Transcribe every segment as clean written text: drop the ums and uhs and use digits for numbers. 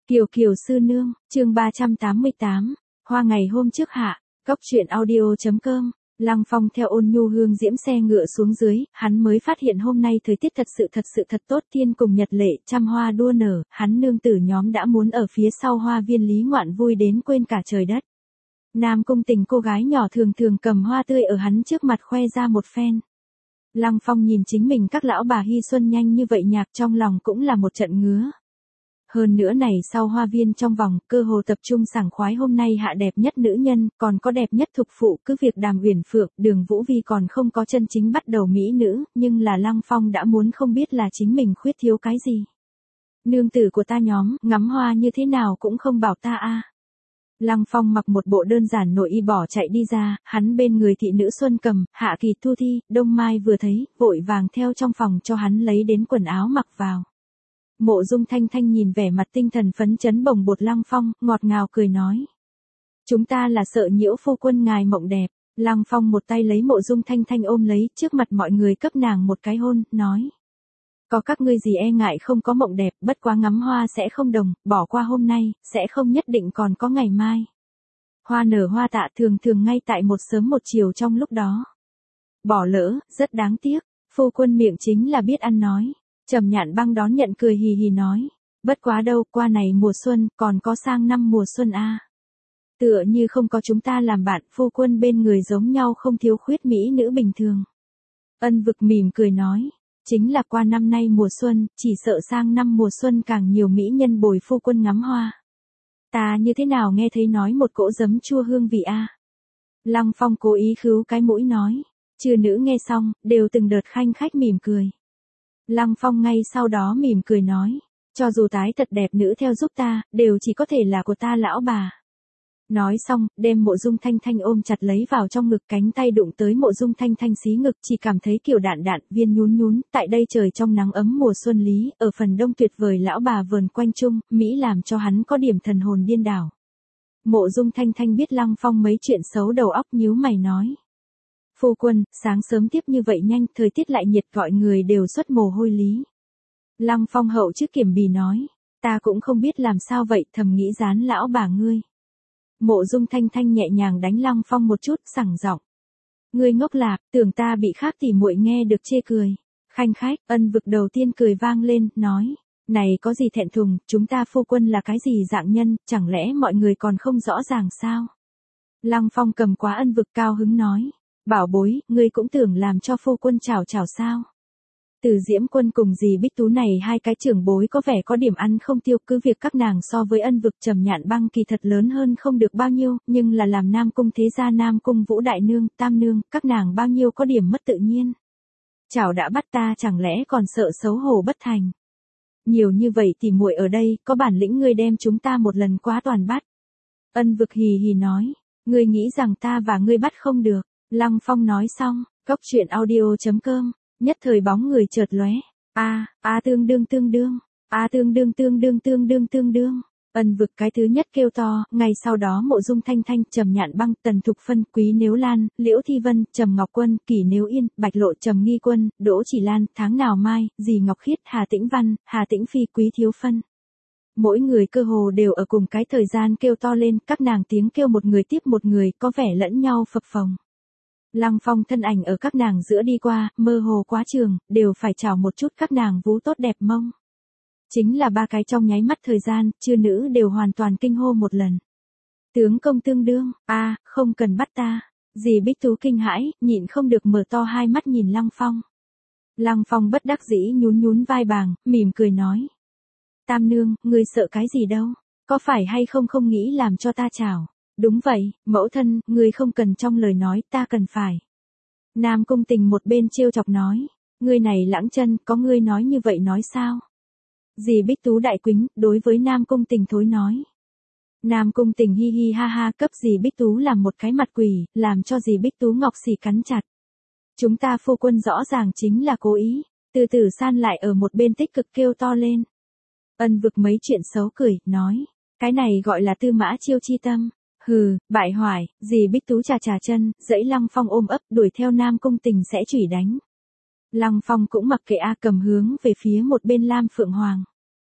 Kiều Kiều sư nương, chương 388, hoa ngày hôm trước hạ, góc truyện audio.com. Lăng Phong theo Ôn Nhu hương diễm xe ngựa xuống dưới, hắn mới phát hiện hôm nay thời tiết thật sự thật tốt, thiên cùng nhật lệ, trăm hoa đua nở, hắn nương tử nhóm đã muốn ở phía sau hoa viên Lý Ngoạn vui đến quên cả trời đất. Nam Cung Tình cô gái nhỏ thường thường cầm hoa tươi ở hắn trước mặt khoe ra một phen. Lăng Phong nhìn chính mình các lão bà hy xuân nhanh như vậy nhạc trong lòng cũng là một trận ngứa. Hơn nữa này sau hoa viên trong vòng, cơ hồ tập trung sảng khoái hôm nay hạ đẹp nhất nữ nhân, còn có đẹp nhất thục phụ, cứ việc Đàm Uyển Phượng, Đường Vũ Vi còn không có chân chính bắt đầu mỹ nữ, nhưng là Lăng Phong đã muốn không biết là chính mình khuyết thiếu cái gì. Nương tử của ta nhóm, ngắm hoa như thế nào cũng không bảo ta a. Lăng Phong mặc một bộ đơn giản nội y bỏ chạy đi ra, hắn bên người thị nữ Xuân Cầm, Hạ Kỳ Thu Thi, Đông Mai vừa thấy, vội vàng theo trong phòng cho hắn lấy đến quần áo mặc vào. Mộ Dung Thanh Thanh nhìn vẻ mặt tinh thần phấn chấn bồng bột Lăng Phong, ngọt ngào cười nói. Chúng ta là sợ nhiễu phu quân ngài mộng đẹp. Lăng Phong một tay lấy Mộ Dung Thanh Thanh ôm lấy, trước mặt mọi người cấp nàng một cái hôn, nói. Có các ngươi gì e ngại không có mộng đẹp, bất quá ngắm hoa sẽ không đồng, bỏ qua hôm nay, sẽ không nhất định còn có ngày mai. Hoa nở hoa tạ thường thường ngay tại một sớm một chiều trong lúc đó. Bỏ lỡ, rất đáng tiếc, phu quân miệng chính là biết ăn nói. Trầm Nhạn Băng đón nhận cười hì hì nói, bất quá đâu, qua này mùa xuân, còn có sang năm mùa xuân a. Tựa như không có chúng ta làm bạn, phu quân bên người giống nhau không thiếu khuyết mỹ nữ bình thường. Ân Vực mỉm cười nói, chính là qua năm nay mùa xuân, chỉ sợ sang năm mùa xuân càng nhiều mỹ nhân bồi phu quân ngắm hoa. Ta như thế nào nghe thấy nói một cỗ giấm chua hương vị a. Lăng Phong cố ý khứu cái mũi nói, chư nữ nghe xong, đều từng đợt khanh khách mỉm cười. Lăng Phong ngay sau đó mỉm cười nói, cho dù tái thật đẹp nữ theo giúp ta, đều chỉ có thể là của ta lão bà. Nói xong, đem Mộ Dung Thanh Thanh ôm chặt lấy vào trong ngực, cánh tay đụng tới Mộ Dung Thanh Thanh xí ngực, chỉ cảm thấy kiểu đạn viên nhún, tại đây trời trong nắng ấm mùa xuân lý, ở phần đông tuyệt vời lão bà vờn quanh chung, Mỹ làm cho hắn có điểm thần hồn điên đảo. Mộ Dung Thanh Thanh biết Lăng Phong mấy chuyện xấu đầu óc nhíu mày nói. Phu quân, sáng sớm tiếp như vậy nhanh, thời tiết lại nhiệt gọi người đều xuất mồ hôi lý. Lăng Phong hậu trước kiểm bì nói, ta cũng không biết làm sao vậy, thầm nghĩ gián lão bà ngươi. Mộ Dung Thanh Thanh nhẹ nhàng đánh Lăng Phong một chút, sẳng giọng. Ngươi ngốc lạp, tưởng ta bị khác tỉ muội nghe được chê cười. Khanh khách, Ân Vực đầu tiên cười vang lên, nói, này có gì thẹn thùng, chúng ta phu quân là cái gì dạng nhân, chẳng lẽ mọi người còn không rõ ràng sao? Lăng Phong cầm quá Ân Vực cao hứng nói. Bảo bối, ngươi cũng tưởng làm cho phu quân chào sao. Từ Diễm Quân cùng dì Bích Tú này hai cái trưởng bối có vẻ có điểm ăn không tiêu, cứ việc các nàng so với Ân Vực Trầm Nhạn Băng kỳ thật lớn hơn không được bao nhiêu, nhưng là làm Nam Cung thế gia Nam Cung Vũ Đại Nương, Tam Nương, các nàng bao nhiêu có điểm mất tự nhiên. Chào đã bắt ta chẳng lẽ còn sợ xấu hổ bất thành. Nhiều như vậy thì muội ở đây, có bản lĩnh ngươi đem chúng ta một lần quá toàn bắt. Ân Vực hì hì nói, ngươi nghĩ rằng ta và ngươi bắt không được. Lăng Phong nói xong, góc truyện audio.com, nhất thời bóng người chợt lóe. Tương đương. Ân Vực cái thứ nhất kêu to, ngay sau đó Mộ Dung Thanh Thanh, Trầm Nhạn Băng, Tần Thục Phân, Quý Nếu Lan, Liễu Thi Vân, Trầm Ngọc Quân, Kỷ Nếu Yên, Bạch Lộ, Trầm Nghi Quân, Đỗ Chỉ Lan, Tháng Nào Mai, Dì Ngọc Khiết, Hà Tĩnh Văn, Hà Tĩnh Phi, Quý Thiếu Phân. Mỗi người cơ hồ đều ở cùng cái thời gian kêu to lên, các nàng tiếng kêu một người tiếp một người, có vẻ lẫn nhau phập phồng. Lăng Phong thân ảnh ở các nàng giữa đi qua, mơ hồ quá trường, đều phải chào một chút các nàng vú tốt đẹp mông. Chính là ba cái trong nháy mắt thời gian, chư nữ đều hoàn toàn kinh hô một lần. Tướng công tương đương, không cần bắt ta. Dì Bích Tú kinh hãi, nhịn không được mở to hai mắt nhìn Lăng Phong. Lăng Phong bất đắc dĩ nhún vai bàng, mỉm cười nói. Tam nương, ngươi sợ cái gì đâu, có phải hay không nghĩ làm cho ta chào. Đúng vậy, mẫu thân, ngươi không cần trong lời nói, ta cần phải. Nam Cung Tình một bên trêu chọc nói, ngươi này lãng chân, có ngươi nói như vậy nói sao? Dì Bích Tú đại quính, đối với Nam Cung Tình thối nói. Nam Cung Tình hi hi ha ha cấp dì Bích Tú làm một cái mặt quỷ, làm cho dì Bích Tú ngọc xỉ cắn chặt. Chúng ta phu quân rõ ràng chính là cố ý, từ từ san lại ở một bên tích cực kêu to lên. Ân Vực mấy chuyện xấu cười, nói, cái này gọi là tư mã chiêu chi tâm. Hừ, bại hoại, dì Bích Tú trà chân, dẫy Lăng Phong ôm ấp đuổi theo Nam Cung Tình sẽ chửi đánh. Lăng Phong cũng mặc kệ cầm hướng về phía một bên Lam Phượng Hoàng.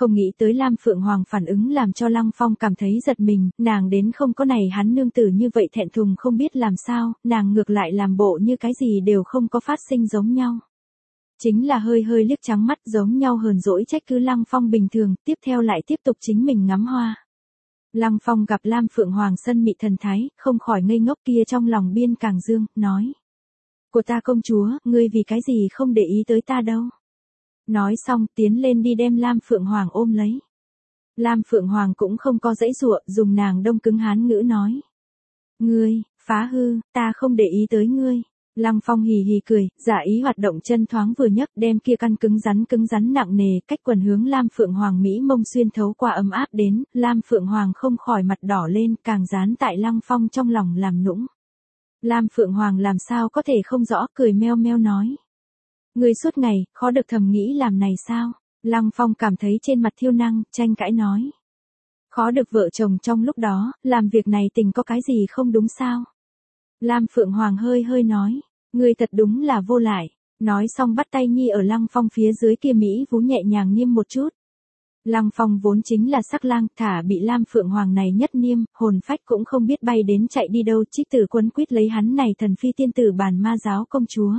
Không nghĩ tới Lam Phượng Hoàng phản ứng làm cho Lăng Phong cảm thấy giật mình, nàng đến không có này hắn nương tử như vậy thẹn thùng không biết làm sao, nàng ngược lại làm bộ như cái gì đều không có phát sinh giống nhau. Chính là hơi hơi liếc trắng mắt giống nhau hờn dỗi trách cứ Lăng Phong bình thường, tiếp theo lại tiếp tục chính mình ngắm hoa. Lăng Phong gặp Lam Phượng Hoàng sân mị thần thái, không khỏi ngây ngốc kia trong lòng biên càng dương, nói. Của ta công chúa, ngươi vì cái gì không để ý tới ta đâu. Nói xong tiến lên đi đem Lam Phượng Hoàng ôm lấy. Lam Phượng Hoàng cũng không có dãy dụa, dùng nàng đông cứng hán ngữ nói. Ngươi, phá hư, ta không để ý tới ngươi. Lăng Phong hì hì cười, giả ý hoạt động chân thoáng vừa nhấc đem kia căn cứng rắn nặng nề cách quần hướng Lam Phượng Hoàng Mỹ mông xuyên thấu qua ấm áp đến, Lam Phượng Hoàng không khỏi mặt đỏ lên càng dán tại Lăng Phong trong lòng làm nũng. Lam Phượng Hoàng làm sao có thể không rõ cười meo meo nói. Ngươi suốt ngày, khó được thầm nghĩ làm này sao? Lăng Phong cảm thấy trên mặt thiêu năng, tranh cãi nói. Khó được vợ chồng trong lúc đó, làm việc này tình có cái gì không đúng sao? Lam Phượng Hoàng hơi hơi nói, ngươi thật đúng là vô lại, nói xong bắt tay nhi ở Lăng Phong phía dưới kia Mỹ vú nhẹ nhàng niêm một chút. Lăng Phong vốn chính là sắc lang, thả bị Lam Phượng Hoàng này nhất niêm, hồn phách cũng không biết bay đến chạy đi đâu, trích tử quấn quýt lấy hắn này thần phi tiên tử bàn ma giáo công chúa.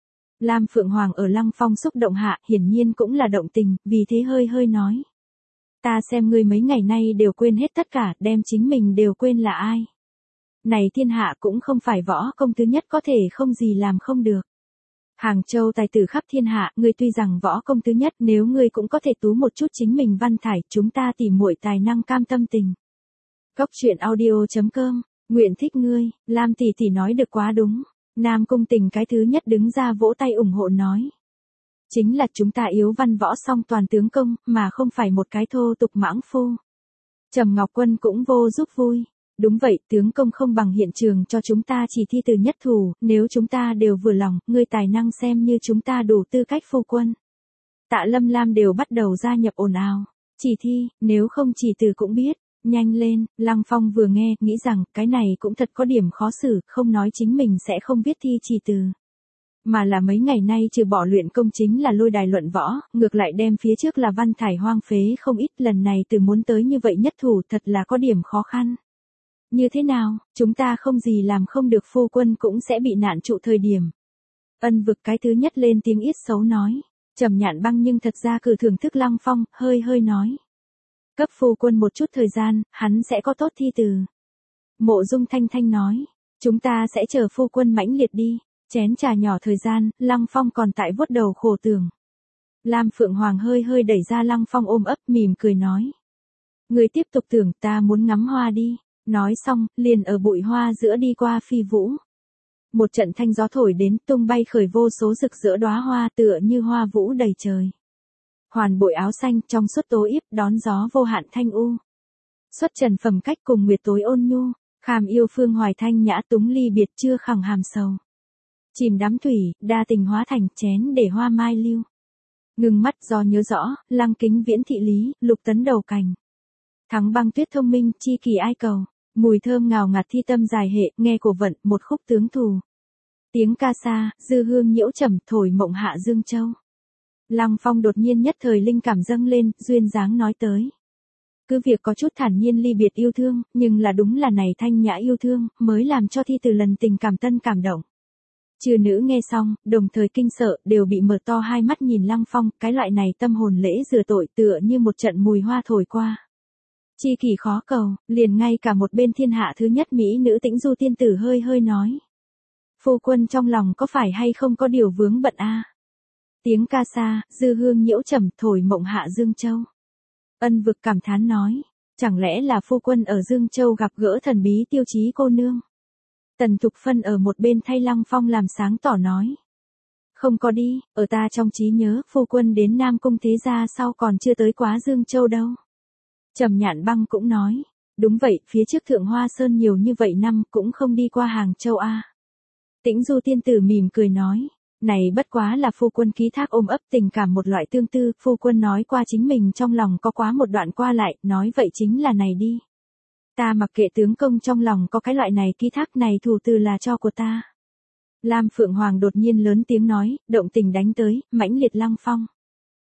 Lam Phượng Hoàng ở Lăng Phong xúc động hạ, hiển nhiên cũng là động tình, vì thế hơi hơi nói. Ta xem ngươi mấy ngày nay đều quên hết tất cả, đem chính mình đều quên là ai. Này thiên hạ cũng không phải võ công thứ nhất có thể không gì làm không được. Hàng Châu tài tử khắp thiên hạ, ngươi tuy rằng võ công thứ nhất, nếu ngươi cũng có thể tú một chút chính mình văn thải, chúng ta tìm muội tài năng cam tâm tình. Góc truyện audio.com, nguyện thích ngươi, Lam tỷ tỷ nói được quá đúng. Nam Cung Tình cái thứ nhất đứng ra vỗ tay ủng hộ nói. Chính là chúng ta yếu văn võ song toàn tướng công, mà không phải một cái thô tục mãng phu. Trầm Ngọc Quân cũng vô giúp vui. Đúng vậy, tướng công không bằng hiện trường cho chúng ta chỉ thi từ nhất thủ, nếu chúng ta đều vừa lòng, ngươi tài năng xem như chúng ta đủ tư cách phu quân. Tạ Lâm Lam đều bắt đầu gia nhập ồn ào. Chỉ thi, nếu không chỉ từ cũng biết. Nhanh lên, Lăng Phong vừa nghe, nghĩ rằng, cái này cũng thật có điểm khó xử, không nói chính mình sẽ không viết thi chỉ từ. Mà là mấy ngày nay trừ bỏ luyện công chính là lôi đài luận võ, ngược lại đem phía trước là văn thải hoang phế không ít, lần này từ muốn tới như vậy nhất thủ thật là có điểm khó khăn. Như thế nào, chúng ta không gì làm không được, phu quân cũng sẽ bị nạn trụ thời điểm. Ân Vực cái thứ nhất lên tiếng ít xấu nói. Trầm Nhạn Băng nhưng thật ra cử thưởng thức Lăng Phong, hơi hơi nói. Cấp phu quân một chút thời gian, hắn sẽ có tốt thi từ. Mộ Dung Thanh Thanh nói, chúng ta sẽ chờ phu quân mãnh liệt đi. Chén trà nhỏ thời gian, Lăng Phong còn tại vuốt đầu khổ tưởng. Lam Phượng Hoàng hơi hơi đẩy ra Lăng Phong ôm ấp mỉm cười nói. Người tiếp tục tưởng, ta muốn ngắm hoa đi. Nói xong, liền ở bụi hoa giữa đi qua phi vũ. Một trận thanh gió thổi đến, tung bay khởi vô số rực rỡ đóa hoa tựa như hoa vũ đầy trời. Hoàn bội áo xanh trong suốt tố yếp đón gió vô hạn thanh u. Xuất trần phẩm cách cùng nguyệt tối ôn nhu, kham yêu phương hoài thanh nhã túng ly biệt chưa khẳng hàm sầu. Chìm đắm thủy, đa tình hóa thành chén để hoa mai lưu. Ngừng mắt do nhớ rõ, Lăng Kính viễn thị lý, lục tấn đầu cành. Thắng băng tuyết thông minh, chi kỳ ai cầu. Mùi thơm ngào ngạt thi tâm dài hệ, nghe cổ vận, một khúc tướng thù. Tiếng ca xa, dư hương nhiễu trầm, thổi mộng hạ Dương Châu. Lăng Phong đột nhiên nhất thời linh cảm dâng lên, duyên dáng nói tới. Cứ việc có chút thản nhiên ly biệt yêu thương, nhưng là đúng là này thanh nhã yêu thương, mới làm cho thi từ lần tình cảm tân cảm động. Chư nữ nghe xong, đồng thời kinh sợ, đều bị mở to hai mắt nhìn Lăng Phong, cái loại này tâm hồn lễ rửa tội tựa như một trận mùi hoa thổi qua. Chi kỳ khó cầu, liền ngay cả một bên thiên hạ thứ nhất mỹ nữ Tĩnh Du tiên tử hơi hơi nói. Phu quân trong lòng có phải hay không có điều vướng bận a? Tiếng ca xa, dư hương nhiễu trầm, thổi mộng hạ Dương Châu. Ân Vực cảm thán nói, chẳng lẽ là phu quân ở Dương Châu gặp gỡ thần bí Tiêu Chí cô nương? Tần Thục Phân ở một bên thay Lăng Phong làm sáng tỏ nói. Không có đi, ở ta trong trí nhớ, phu quân đến Nam Cung thế gia sau còn chưa tới quá Dương Châu đâu. Trầm Nhạn Băng cũng nói, đúng vậy, phía trước Thượng Hoa Sơn nhiều như vậy năm cũng không đi qua Hàng Châu a. Tĩnh Du tiên tử mỉm cười nói, này bất quá là phu quân ký thác ôm ấp tình cảm một loại tương tư, phu quân nói qua chính mình trong lòng có quá một đoạn qua lại, nói vậy chính là này đi. Ta mặc kệ tướng công trong lòng có cái loại này ký thác này thủ từ là cho của ta. Lam Phượng Hoàng đột nhiên lớn tiếng nói, động tình đánh tới, mãnh liệt Lăng Phong.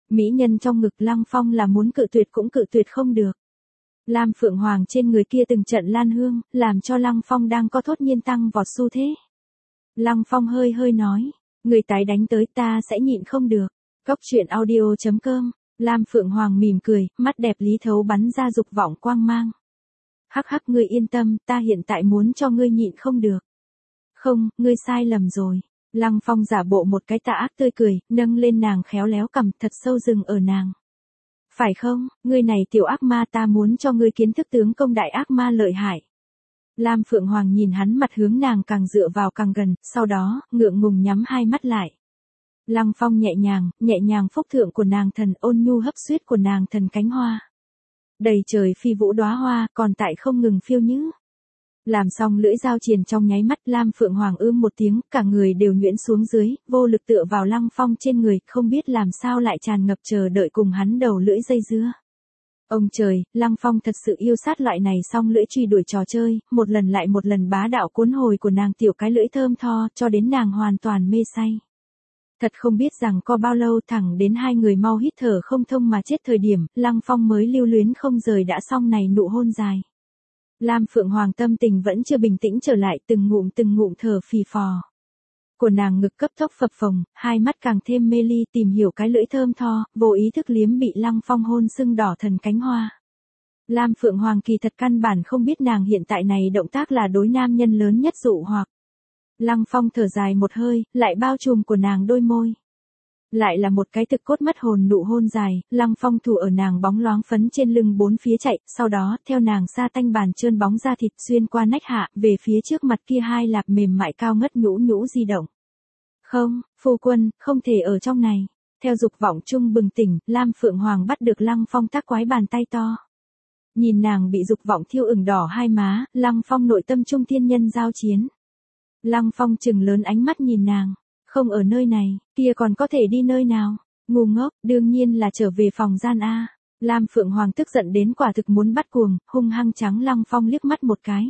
Mỹ nhân trong ngực Lăng Phong là muốn cự tuyệt cũng cự tuyệt không được. Lam Phượng Hoàng trên người kia từng trận lan hương, làm cho Lăng Phong đang có thốt nhiên tăng vọt xu thế. Lăng Phong hơi hơi nói, người tái đánh tới ta sẽ nhịn không được. Cốc truyện audio.com, Lam Phượng Hoàng mỉm cười, mắt đẹp lý thấu bắn ra dục vọng quang mang. Hắc hắc, ngươi yên tâm, ta hiện tại muốn cho ngươi nhịn không được. Không, ngươi sai lầm rồi. Lăng Phong giả bộ một cái tà ác tươi cười, nâng lên nàng khéo léo cầm thật sâu dừng ở nàng. Phải không, ngươi này tiểu ác ma, ta muốn cho ngươi kiến thức tướng công đại ác ma lợi hại. Lam Phượng Hoàng nhìn hắn, mặt hướng nàng càng dựa vào càng gần, sau đó, ngượng ngùng nhắm hai mắt lại. Lăng Phong nhẹ nhàng phúc thượng của nàng thần, ôn nhu hấp xuyết của nàng thần cánh hoa. Đầy trời phi vũ đóa hoa, còn tại không ngừng phiêu nhứ. Làm xong lưỡi dao triền trong nháy mắt, Lam Phượng Hoàng một tiếng, cả người đều nhuyễn xuống dưới, vô lực tựa vào Lăng Phong trên người, không biết làm sao lại tràn ngập chờ đợi cùng hắn đầu lưỡi dây dưa. Ông trời, Lăng Phong thật sự yêu sát loại này song lưỡi truy đuổi trò chơi, một lần lại một lần bá đạo cuốn hồi của nàng tiểu cái lưỡi thơm tho, cho đến nàng hoàn toàn mê say. Thật không biết rằng có bao lâu, thẳng đến hai người mau hít thở không thông mà chết thời điểm, Lăng Phong mới lưu luyến không rời đã xong này nụ hôn dài. Lam Phượng Hoàng tâm tình vẫn chưa bình tĩnh trở lại, từng ngụm thở phì phò. Của nàng ngực cấp tốc phập phồng, hai mắt càng thêm mê ly, tìm hiểu cái lưỡi thơm tho, vô ý thức liếm bị Lăng Phong hôn sưng đỏ thần cánh hoa. Lam Phượng Hoàng kỳ thật căn bản không biết nàng hiện tại này động tác là đối nam nhân lớn nhất dụ hoặc. Lăng Phong thở dài một hơi, lại bao trùm của nàng đôi môi. Lại là một cái thực cốt mất hồn nụ hôn dài, Lăng Phong thủ ở nàng bóng loáng phấn trên lưng bốn phía chạy, sau đó, theo nàng sa tanh bàn trơn bóng da thịt xuyên qua nách hạ, về phía trước mặt kia hai lạp mềm mại cao ngất nhũ di động. Không, phu quân, không thể ở trong này. Theo dục vọng chung bừng tỉnh, Lam Phượng Hoàng bắt được Lăng Phong tác quái bàn tay to. Nhìn nàng bị dục vọng thiêu ửng đỏ hai má, Lăng Phong nội tâm trung thiên nhân giao chiến. Lăng Phong trừng lớn ánh mắt nhìn nàng. Không ở nơi này, kia còn có thể đi nơi nào? Ngu ngốc, đương nhiên là trở về phòng gian A. Lam Phượng Hoàng tức giận đến quả thực muốn bắt cuồng, hung hăng trắng Lăng Phong liếc mắt một cái.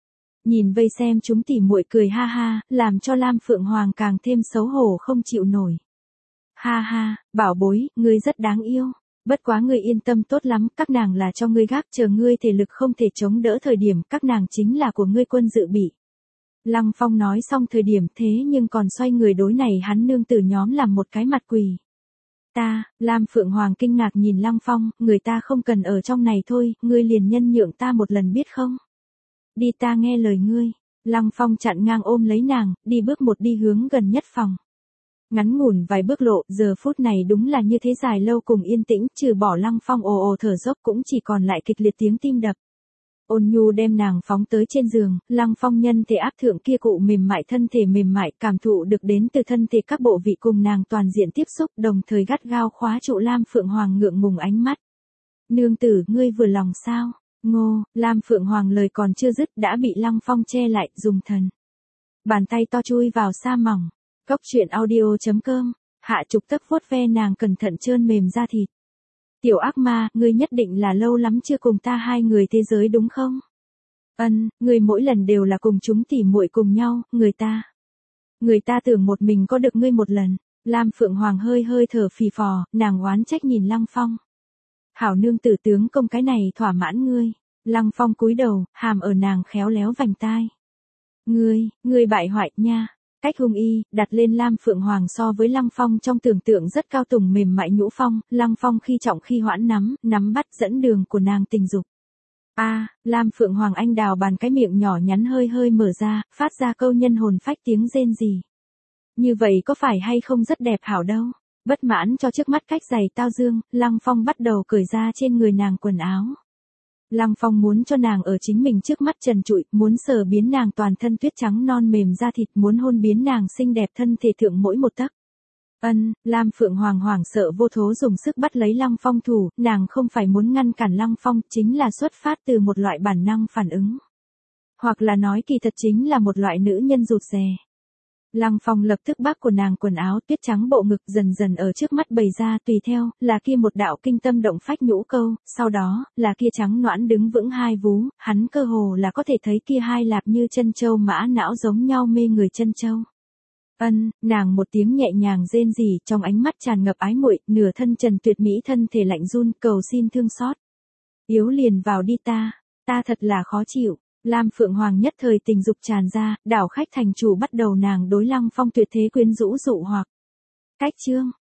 Nhìn vây xem chúng tỉ muội cười ha ha, làm cho Lam Phượng Hoàng càng thêm xấu hổ không chịu nổi. Ha ha, bảo bối, ngươi rất đáng yêu. Bất quá ngươi yên tâm tốt lắm, các nàng là cho ngươi gác, chờ ngươi thể lực không thể chống đỡ thời điểm, các nàng chính là của ngươi quân dự bị. Lăng Phong nói xong thời điểm thế nhưng còn xoay người đối này hắn nương tử nhóm làm một cái mặt quỳ. Lam Phượng Hoàng kinh ngạc nhìn Lăng Phong, người ta không cần ở trong này thôi, ngươi liền nhân nhượng ta một lần biết không? Đi, ta nghe lời ngươi. Lăng Phong chặn ngang ôm lấy nàng, đi bước một đi hướng gần nhất phòng. Ngắn ngủn vài bước lộ, giờ phút này đúng là như thế dài lâu cùng yên tĩnh, trừ bỏ Lăng Phong ồ ồ thở dốc cũng chỉ còn lại kịch liệt tiếng tim đập. Ôn nhu đem nàng phóng tới trên giường, Lăng Phong nhân thể áp thượng kia cụ mềm mại, thân thể mềm mại, cảm thụ được đến từ thân thể các bộ vị cùng nàng toàn diện tiếp xúc, đồng thời gắt gao khóa trụ Lam Phượng Hoàng ngượng ngùng ánh mắt. Nương tử, ngươi vừa lòng sao? Ngô, Lam Phượng Hoàng lời còn chưa dứt đã bị Lăng Phong che lại, dùng thần. Bàn tay to chui vào sa mỏng. Cốc truyện audio.com, hạ trục tấp vuốt ve nàng cẩn thận trơn mềm da thịt. Tiểu ác ma, ngươi nhất định là lâu lắm chưa cùng ta hai người thế giới đúng không? Ngươi mỗi lần đều là cùng chúng tỉ muội cùng nhau, người ta tưởng một mình có được ngươi một lần. Lam Phượng Hoàng hơi hơi thở phì phò, nàng oán trách nhìn Lăng Phong. Hảo nương tử tướng công cái này thỏa mãn ngươi. Lăng Phong cúi đầu, hàm ở nàng khéo léo vành tai. Ngươi bại hoại nha. Cách hung y, đặt lên Lam Phượng Hoàng so với Lăng Phong trong tưởng tượng rất cao tùng mềm mại nhũ phong, Lăng Phong khi trọng khi hoãn nắm bắt dẫn đường của nàng tình dục. Lam Phượng Hoàng anh đào bàn cái miệng nhỏ nhắn hơi hơi mở ra, phát ra câu nhân hồn phách tiếng rên rỉ. Như vậy có phải hay không rất đẹp hảo đâu. Bất mãn cho trước mắt cách giày tao dương, Lăng Phong bắt đầu cởi ra trên người nàng quần áo. Lăng Phong muốn cho nàng ở chính mình trước mắt trần trụi, muốn sờ biến nàng toàn thân tuyết trắng non mềm da thịt, muốn hôn biến nàng xinh đẹp thân thể thượng mỗi một tấc. Lam Phượng Hoàng hoảng sợ vô thố dùng sức bắt lấy Lăng Phong thủ, nàng không phải muốn ngăn cản Lăng Phong, chính là xuất phát từ một loại bản năng phản ứng. Hoặc là nói kỳ thật chính là một loại nữ nhân rụt rè. Lăng Phong lập tức bác của nàng quần áo tuyết trắng bộ ngực dần dần ở trước mắt bày ra, tùy theo, là kia một đạo kinh tâm động phách nhũ câu, sau đó, là kia trắng nõn đứng vững hai vú, hắn cơ hồ là có thể thấy kia hai lạp như chân châu mã não giống nhau mê người chân châu. Nàng một tiếng nhẹ nhàng rên rỉ, trong ánh mắt tràn ngập ái muội, nửa thân trần tuyệt mỹ thân thể lạnh run, cầu xin thương xót. Yếu liền vào đi ta thật là khó chịu. Lam Phượng Hoàng nhất thời tình dục tràn ra, đảo khách thành chủ bắt đầu nàng đối Lăng Phong tuyệt thế quyến rũ dụ hoặc. Cách chương